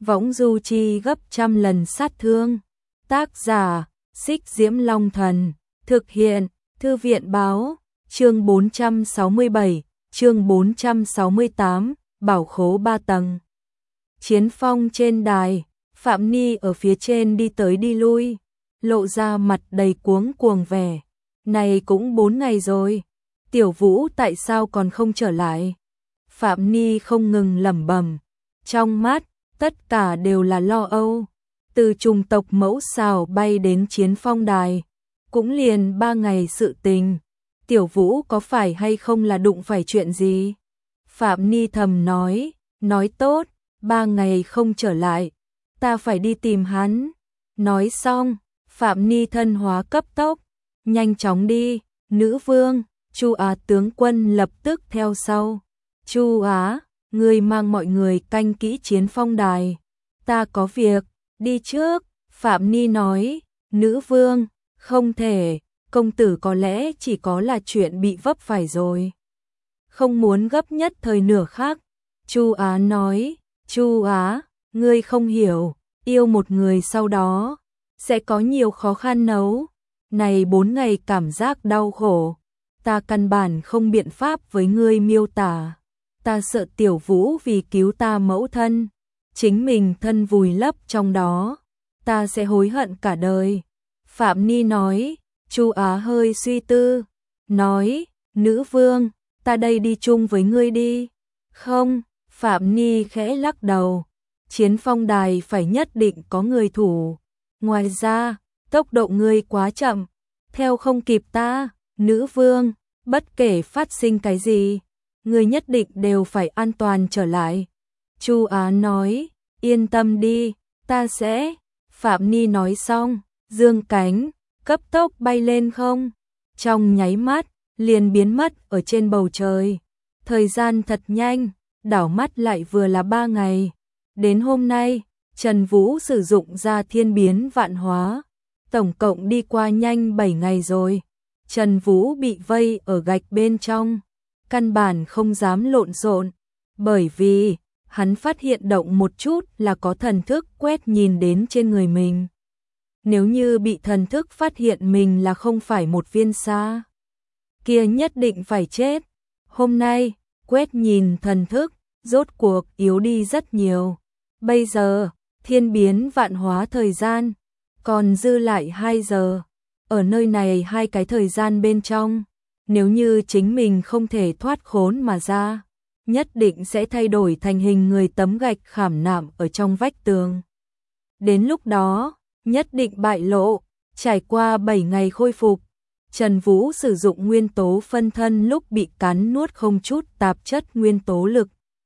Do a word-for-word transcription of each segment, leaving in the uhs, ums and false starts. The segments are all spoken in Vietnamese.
võng du chi gấp trăm lần sát thương. Tác giả, Xích Diễm Long Thần, thực hiện, Thư viện báo, chương bốn trăm sáu mươi bảy, chương bốn trăm sáu mươi tám, bảo khố ba tầng. Chiến phong trên đài, Phạm Ni ở phía trên đi tới đi lui, lộ ra mặt đầy cuống cuồng vẻ. Này cũng bốn ngày rồi, Tiểu Vũ tại sao còn không trở lại? Phạm Ni không ngừng lẩm bẩm, trong mắt tất cả đều là lo âu. Từ chủng tộc mẫu xào bay đến chiến phong đài, cũng liền ba ngày sự tình. Tiểu Vũ có phải hay không là đụng phải chuyện gì? Phạm Ni thầm nói, nói tốt, ba ngày không trở lại, ta phải đi tìm hắn. Nói xong, Phạm Ni thân hóa cấp tốc, nhanh chóng đi. Nữ vương, Chu Á tướng quân lập tức theo sau. Chu Á, ngươi mang mọi người canh kỹ chiến phong đài, ta có việc, đi trước. Phạm Ni nói, nữ vương, không thể, công tử có lẽ chỉ có là chuyện bị vấp phải rồi, không muốn gấp nhất thời nửa khắc. Chu Á nói, Chu Á, ngươi không hiểu, yêu một người sau đó sẽ có nhiều khó khăn nấu. Này bốn ngày cảm giác đau khổ, ta căn bản không biện pháp với ngươi miêu tả. Ta sợ Tiểu Vũ vì cứu ta mẫu thân, chính mình thân vùi lấp trong đó, ta sẽ hối hận cả đời. Phạm Ni nói. Chu Á hơi suy tư, nói, nữ vương, ta đây đi chung với ngươi đi. Không, Phạm Ni khẽ lắc đầu, chiến phong đài phải nhất định có người thủ. Ngoài ra, tốc độ ngươi quá chậm, theo không kịp ta. Nữ vương, bất kể phát sinh cái gì, ngươi nhất định đều phải an toàn trở lại. Chu Á nói, yên tâm đi, ta sẽ. Phạm Ni nói xong, dương cánh, cấp tốc bay lên không. Trong nháy mắt, liền biến mất ở trên bầu trời. Thời gian thật nhanh, đảo mắt lại vừa là ba ngày. Đến hôm nay, Trần Vũ sử dụng ra thiên biến vạn hóa. Tổng cộng đi qua nhanh bảy ngày rồi. Trần Vũ bị vây ở gạch bên trong, căn bản không dám lộn xộn, bởi vì hắn phát hiện động một chút là có thần thức quét nhìn đến trên người mình. Nếu như bị thần thức phát hiện mình là không phải một viên sa, kia nhất định phải chết. Hôm nay, quét nhìn thần thức, rốt cuộc yếu đi rất nhiều. Bây giờ, thiên biến vạn hóa thời gian, còn dư lại hai giờ. Ở nơi này hai cái thời gian bên trong, nếu như chính mình không thể thoát khốn mà ra, nhất định sẽ thay đổi thành hình người tấm gạch khảm nạm ở trong vách tường. Đến lúc đó, nhất định bại lộ. Trải qua bảy ngày khôi phục, Trần Vũ sử dụng nguyên tố phân thân lúc bị cắn nuốt không chút tạp chất nguyên tố lực.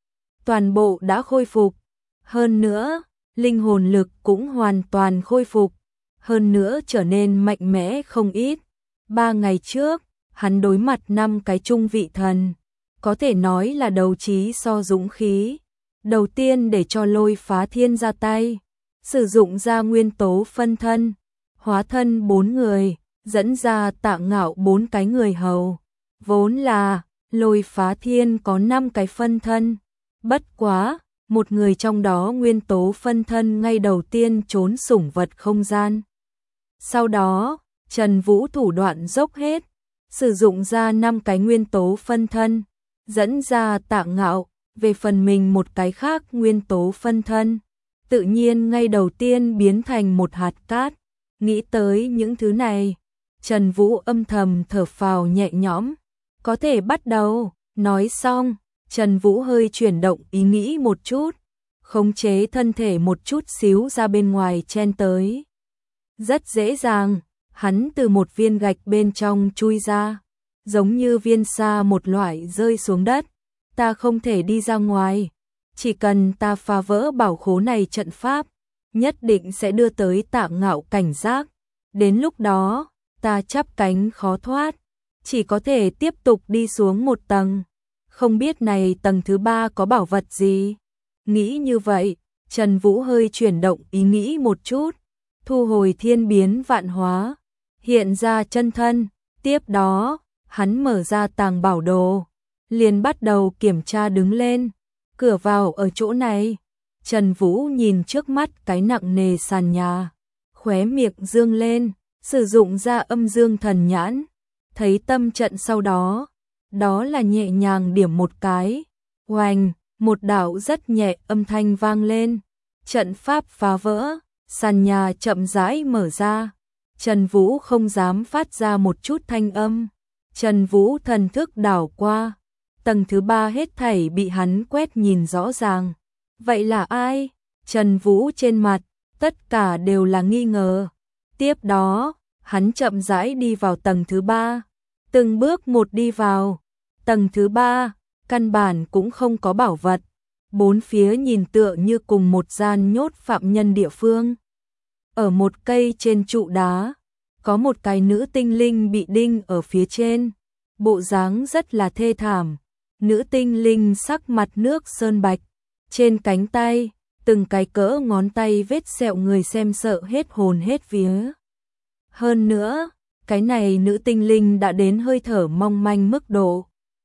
Toàn bộ đã khôi phục. Hơn nữa, linh hồn lực cũng hoàn toàn khôi phục. Hơn nữa trở nên mạnh mẽ không ít. Ba ngày trước, hắn đối mặt năm cái trung vị thần, có thể nói là đấu trí so dũng khí. Đầu tiên để cho Lôi Phá Thiên ra tay, sử dụng ra nguyên tố phân thân, hóa thân bốn người, dẫn ra Tạ Ngạo bốn cái người hầu. Vốn là Lôi Phá Thiên có năm cái phân thân, bất quá, một người trong đó nguyên tố phân thân ngay đầu tiên trốn sủng vật không gian. Sau đó, Trần Vũ thủ đoạn dốc hết, sử dụng ra năm cái nguyên tố phân thân, dẫn ra Tạ Ngạo, về phần mình một cái khác nguyên tố phân thân, tự nhiên ngay đầu tiên biến thành một hạt cát. Nghĩ tới những thứ này, Trần Vũ âm thầm thở phào nhẹ nhõm, có thể bắt đầu. Nói xong, Trần Vũ hơi chuyển động ý nghĩ một chút, khống chế thân thể một chút xíu ra bên ngoài chen tới. Rất dễ dàng, hắn từ một viên gạch bên trong chui ra, giống như viên sa một loại rơi xuống đất. Ta không thể đi ra ngoài, chỉ cần ta phá vỡ bảo khố này trận pháp, nhất định sẽ đưa tới Tạ Ngạo cảnh giác. Đến lúc đó, ta chắp cánh khó thoát, chỉ có thể tiếp tục đi xuống một tầng. Không biết này tầng thứ ba có bảo vật gì? Nghĩ như vậy, Trần Vũ hơi chuyển động ý nghĩ một chút, thu hồi thiên biến vạn hóa, hiện ra chân thân. Tiếp đó, hắn mở ra tàng bảo đồ, liền bắt đầu kiểm tra đứng lên. Cửa vào ở chỗ này, Trần Vũ nhìn trước mắt cái nặng nề sàn nhà, khóe miệng dương lên, sử dụng ra âm dương thần nhãn, thấy tâm trận sau đó, đó là nhẹ nhàng điểm một cái, oành, một đạo rất nhẹ âm thanh vang lên, trận pháp phá vỡ, sàn nhà chậm rãi mở ra, Trần Vũ không dám phát ra một chút thanh âm, Trần Vũ thần thức đảo qua, tầng thứ ba hết thảy bị hắn quét nhìn rõ ràng. Vậy là ai? Trần Vũ trên mặt, tất cả đều là nghi ngờ. Tiếp đó, hắn chậm rãi đi vào tầng thứ ba, từng bước một đi vào. Tầng thứ ba, căn bản cũng không có bảo vật, bốn phía nhìn tựa như cùng một gian nhốt phạm nhân địa phương. Ở một cây trên trụ đá, có một cái nữ tinh linh bị đinh ở phía trên, bộ dáng rất là thê thảm. Nữ tinh linh sắc mặt nước sơn bạch, trên cánh tay, từng cái cỡ ngón tay vết sẹo người xem sợ hết hồn hết vía. Hơn nữa, cái này nữ tinh linh đã đến hơi thở mong manh mức độ.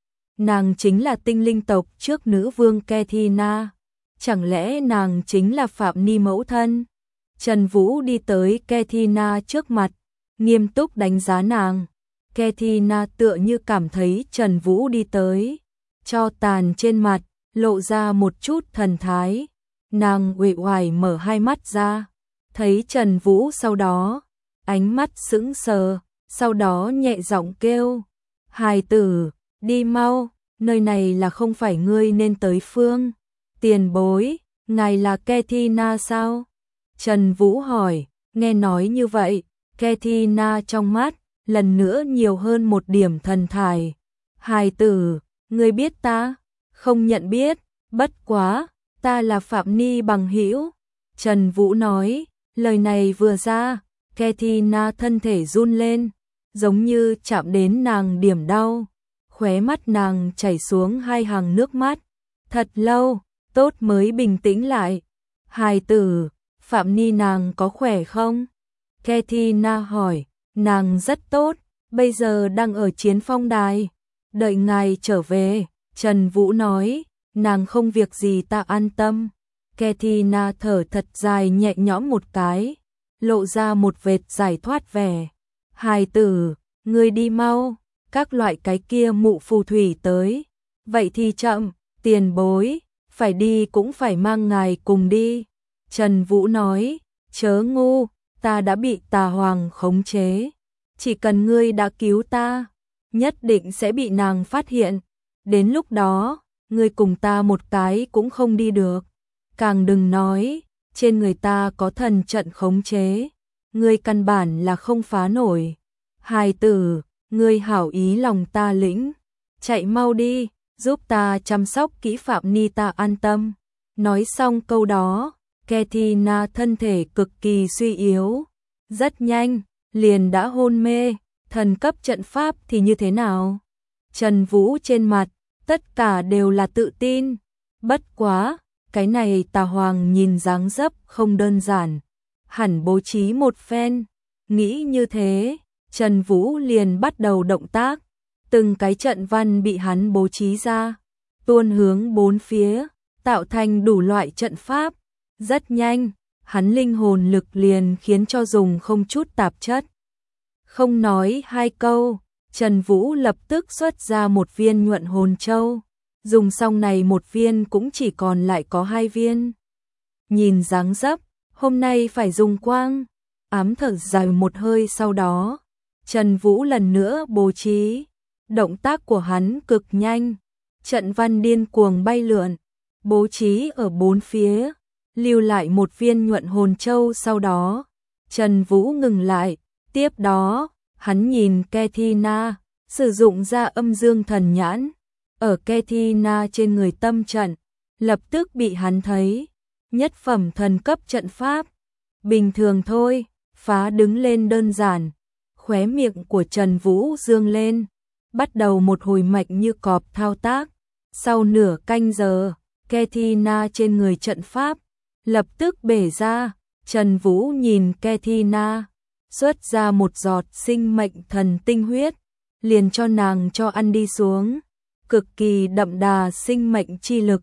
Nàng chính là tinh linh tộc trước nữ vương Kethina. Chẳng lẽ nàng chính là Phạm Ni mẫu thân? Trần Vũ đi tới Kethina trước mặt, nghiêm túc đánh giá nàng. Kethina tựa như cảm thấy Trần Vũ đi tới, cho tàn trên mặt, lộ ra một chút thần thái. Nàng uể oải mở hai mắt ra, thấy Trần Vũ sau đó, ánh mắt sững sờ, sau đó nhẹ giọng kêu, hài tử, đi mau, nơi này là không phải ngươi nên tới phương. Tiền bối, ngài là Kethina sao? Trần Vũ hỏi, nghe nói như vậy, Kethina trong mắt, lần nữa nhiều hơn một điểm thần thải. Hài tử, ngươi biết ta? Không nhận biết, bất quá, ta là Phạm Ni bằng hữu. Trần Vũ nói, lời này vừa ra, Kethina thân thể run lên, giống như chạm đến nàng điểm đau. Khóe mắt nàng chảy xuống hai hàng nước mắt. Thật lâu, tốt mới bình tĩnh lại. Hài tử, Phạm Ni nàng có khỏe không? Kethina hỏi, nàng rất tốt, bây giờ đang ở chiến phong đài. Đợi ngài trở về, Trần Vũ nói, nàng không việc gì ta an tâm. Kethina thở thật dài nhẹ nhõm một cái, lộ ra một vệt giải thoát vẻ. Hài tử, ngươi đi mau, các loại cái kia mụ phù thủy tới. Vậy thì chậm, tiền bối, phải đi cũng phải mang ngài cùng đi. Trần Vũ nói, chớ ngu, ta đã bị tà hoàng khống chế. Chỉ cần ngươi đã cứu ta, nhất định sẽ bị nàng phát hiện. Đến lúc đó, ngươi cùng ta một cái cũng không đi được. Càng đừng nói, trên người ta có thần trận khống chế. Ngươi căn bản là không phá nổi. Hài tử, ngươi hảo ý lòng ta lĩnh. Chạy mau đi, giúp ta chăm sóc kỹ Phạm Ni ta an tâm. Nói xong câu đó, Kethina thân thể cực kỳ suy yếu. Rất nhanh, liền đã hôn mê. Thần cấp trận pháp thì như thế nào? Trần Vũ trên mặt, tất cả đều là tự tin. Bất quá, cái này tà hoàng nhìn dáng dấp không đơn giản. Hẳn bố trí một phen. Nghĩ như thế, Trần Vũ liền bắt đầu động tác. Từng cái trận văn bị hắn bố trí ra, tuôn hướng bốn phía, tạo thành đủ loại trận pháp. Rất nhanh, hắn linh hồn lực liền khiến cho dùng không chút tạp chất. Không nói hai câu, Trần Vũ lập tức xuất ra một viên nhuận hồn châu. Dùng xong này một viên cũng chỉ còn lại có hai viên. Nhìn dáng dấp, hôm nay phải dùng quang. Ám thở dài một hơi sau đó, Trần Vũ lần nữa bố trí. Động tác của hắn cực nhanh, trận văn điên cuồng bay lượn, bố trí ở bốn phía, lưu lại một viên nhuận hồn châu sau đó. Trần Vũ ngừng lại, tiếp đó, hắn nhìn Kethina, sử dụng ra âm dương thần nhãn, ở Kethina trên người tâm trận, lập tức bị hắn thấy, nhất phẩm thần cấp trận pháp, bình thường thôi, phá đứng lên đơn giản, khóe miệng của Trần Vũ dương lên, bắt đầu một hồi mạch như cọp thao tác, sau nửa canh giờ, Kethina trên người trận pháp, lập tức bể ra, Trần Vũ nhìn Kethina, xuất ra một giọt sinh mệnh thần tinh huyết, liền cho nàng cho ăn đi xuống, cực kỳ đậm đà sinh mệnh chi lực,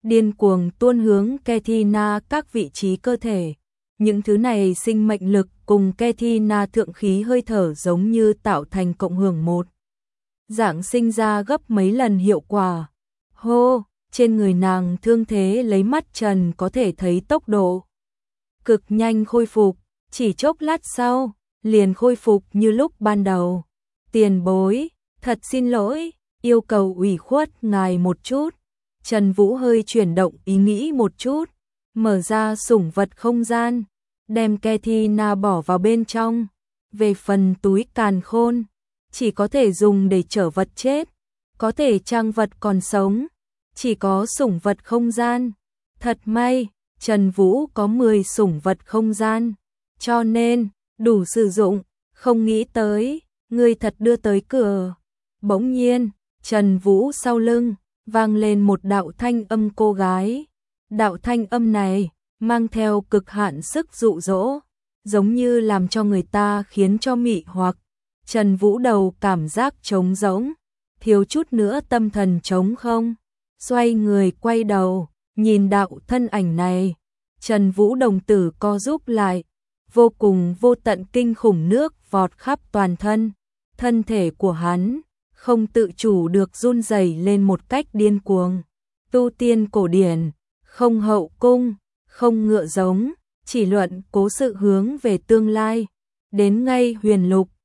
điên cuồng tuôn hướng Kethina các vị trí cơ thể. Những thứ này sinh mệnh lực cùng Kethina thượng khí hơi thở giống như tạo thành cộng hưởng một. Dạng sinh ra gấp mấy lần hiệu quả. Hô, trên người nàng thương thế lấy mắt trần có thể thấy tốc độ cực nhanh khôi phục, chỉ chốc lát sau, liền khôi phục như lúc ban đầu. Tiền bối, thật xin lỗi, yêu cầu ủy khuất ngài một chút. Trần Vũ hơi chuyển động ý nghĩ một chút, mở ra sủng vật không gian, đem Kethina bỏ vào bên trong. Về phần túi càn khôn, chỉ có thể dùng để chở vật chết, có thể trang vật còn sống, chỉ có sủng vật không gian. Thật may, Trần Vũ có mười sủng vật không gian, cho nên đủ sử dụng, không nghĩ tới, ngươi thật đưa tới cửa. Bỗng nhiên, Trần Vũ sau lưng vang lên một đạo thanh âm cô gái. Đạo thanh âm này mang theo cực hạn sức dụ dỗ, giống như làm cho người ta khiến cho mị hoặc. Trần Vũ đầu cảm giác trống rỗng, thiếu chút nữa tâm thần trống không. Xoay người quay đầu, nhìn đạo thân ảnh này, Trần Vũ đồng tử co rúm lại, vô cùng vô tận kinh khủng nước vọt khắp toàn thân. Thân thể của hắn không tự chủ được run rẩy lên một cách điên cuồng. Tu tiên cổ điển, không hậu cung, không ngựa giống, chỉ luận cố sự hướng về tương lai. Đến ngay huyền lục,